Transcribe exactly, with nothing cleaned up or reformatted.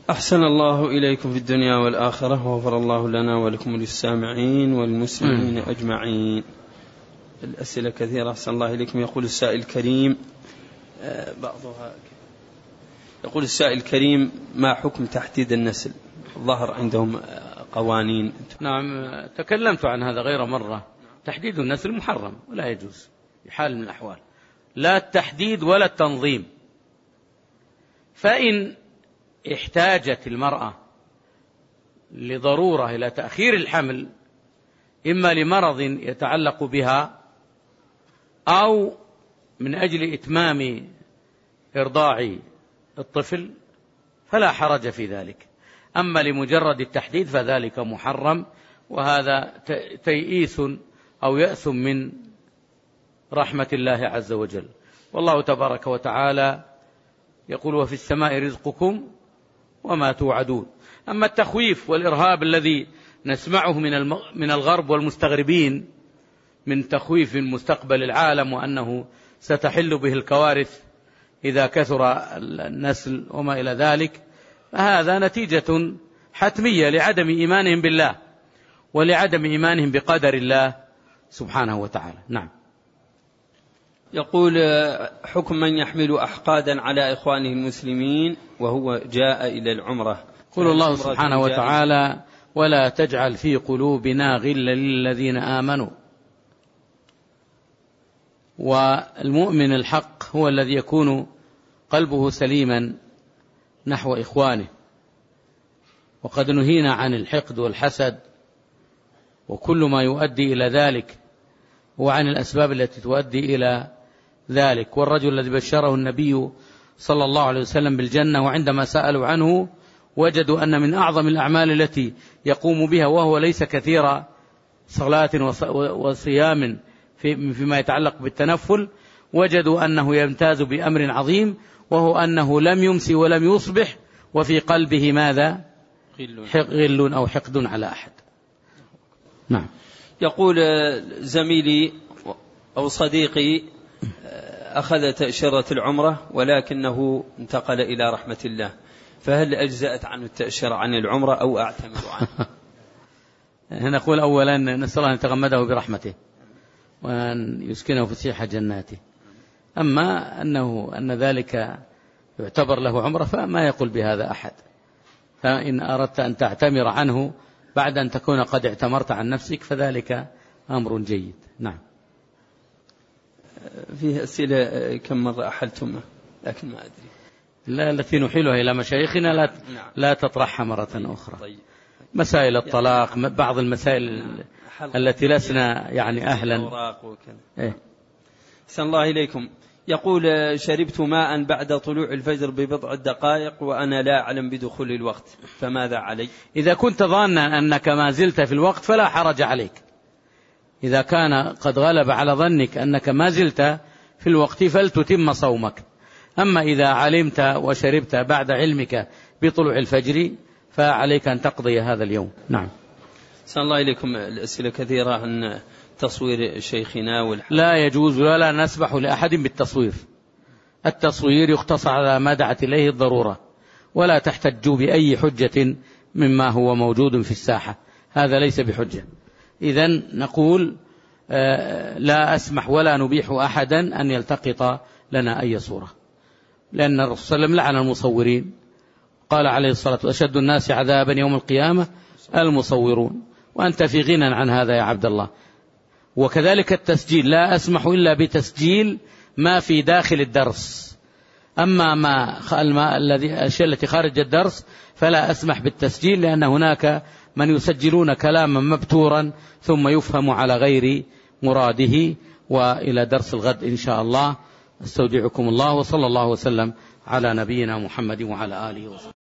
أحسن الله إليكم في الدنيا والآخرة، وغفر الله لنا ولكم وللسامعين والمسلمين أجمعين. الأسئلة كثيرة أحسن الله إليكم. يقول السائل الكريم بعضها يقول السائل الكريم: ما حكم تحديد النسل؟ ظهر عندهم قوانين. نعم، تكلمت عن هذا غير مرة. تحديد النسل محرم ولا يجوز بحال من الأحوال، لا التحديد ولا التنظيم. فإن احتاجت المرأة لضرورة إلى تأخير الحمل، إما لمرض يتعلق بها أو من أجل إتمام إرضاع الطفل، فلا حرج في ذلك. أما لمجرد التحديد فذلك محرم، وهذا تيئيس أو يأس من رحمة الله عز وجل. والله تبارك وتعالى يقول: وفي السماء رزقكم وما توعدون. أما التخويف والإرهاب الذي نسمعه من من الغرب والمستغربين من تخويف مستقبل العالم وأنه ستحل به الكوارث إذا كثر النسل وما إلى ذلك، فهذا نتيجة حتمية لعدم إيمانهم بالله ولعدم إيمانهم بقدر الله سبحانه وتعالى. نعم. يقول: حكم من يحمل أحقادا على إخوانه المسلمين وهو جاء إلى العمرة. قل الله سبحانه وتعالى: ولا تجعل في قلوبنا غلا للذين آمنوا. والمؤمن الحق هو الذي يكون قلبه سليما نحو إخوانه، وقد نهينا عن الحقد والحسد وكل ما يؤدي إلى ذلك، وعن الأسباب التي تؤدي إلى ذلك. والرجل الذي بشره النبي صلى الله عليه وسلم بالجنة، وعندما سألوا عنه وجدوا أن من أعظم الأعمال التي يقوم بها وهو ليس كثير صلاة وصيام فيما يتعلق بالتنفل، وجدوا أنه يمتاز بأمر عظيم، وهو أنه لم يمسي ولم يصبح وفي قلبه ماذا؟ غل أو حقد على أحد. نعم. يقول زميلي أو صديقي: أخذ تأشيرة العمرة ولكنه انتقل إلى رحمة الله، فهل أجزأت عنه التأشيرة عن العمرة أو أعتمر عنه؟ نقول أولا نسأل الله أن يتغمده برحمته وأن يسكنه في سيح جناته. أما أنه أن ذلك يعتبر له عمرة فما يقول بهذا أحد. فإن أردت أن تعتمر عنه بعد أن تكون قد اعتمرت عن نفسك فذلك أمر جيد. نعم. فيه أسئلة كم مرة أحلتم لكن ما أدري. لا، التي نحيلها إلى مشايخنا لا نعم. لا تطرحها مرة أخرى. طيب. مسائل الطلاق، بعض المسائل التي لسنا يعني أهلا. إيه. سن الله إليكم. يقول: شربت ماء بعد طلوع الفجر ببضع دقائق وأنا لا أعلم بدخول الوقت، فماذا علي؟ إذا كنت ظانا أنك ما زلت في الوقت فلا حرج عليك. إذا كان قد غلب على ظنك أنك ما زلت في الوقت فلتتم صومك. أما إذا علمت وشربت بعد علمك بطلوع الفجر فعليك أن تقضي هذا اليوم. نعم. سن الله إليكم. الأسئلة كثيرة عن تصوير شيخنا والحق. لا يجوز ولا نسمح لأحد بالتصوير. التصوير يختصر على ما دعت إليه الضرورة، ولا تحتجوا بأي حجة مما هو موجود في الساحة، هذا ليس بحجة. إذن نقول لا أسمح ولا نبيح أحدا أن يلتقط لنا أي صورة، لأن الرسول صلى الله عليه وسلم لعن المصورين. قال عليه الصلاة والسلام: أشد الناس عذابا يوم القيامة المصورون. وأنت في غنى عن هذا يا عبد الله. وكذلك التسجيل، لا أسمح إلا بتسجيل ما في داخل الدرس. أما ما الأشياء التي خارج الدرس فلا أسمح بالتسجيل، لأن هناك من يسجلون كلاما مبتورا ثم يفهم على غير مراده. وإلى درس الغد إن شاء الله. استودعكم الله، وصلى الله وسلم على نبينا محمد وعلى آله وصحبه.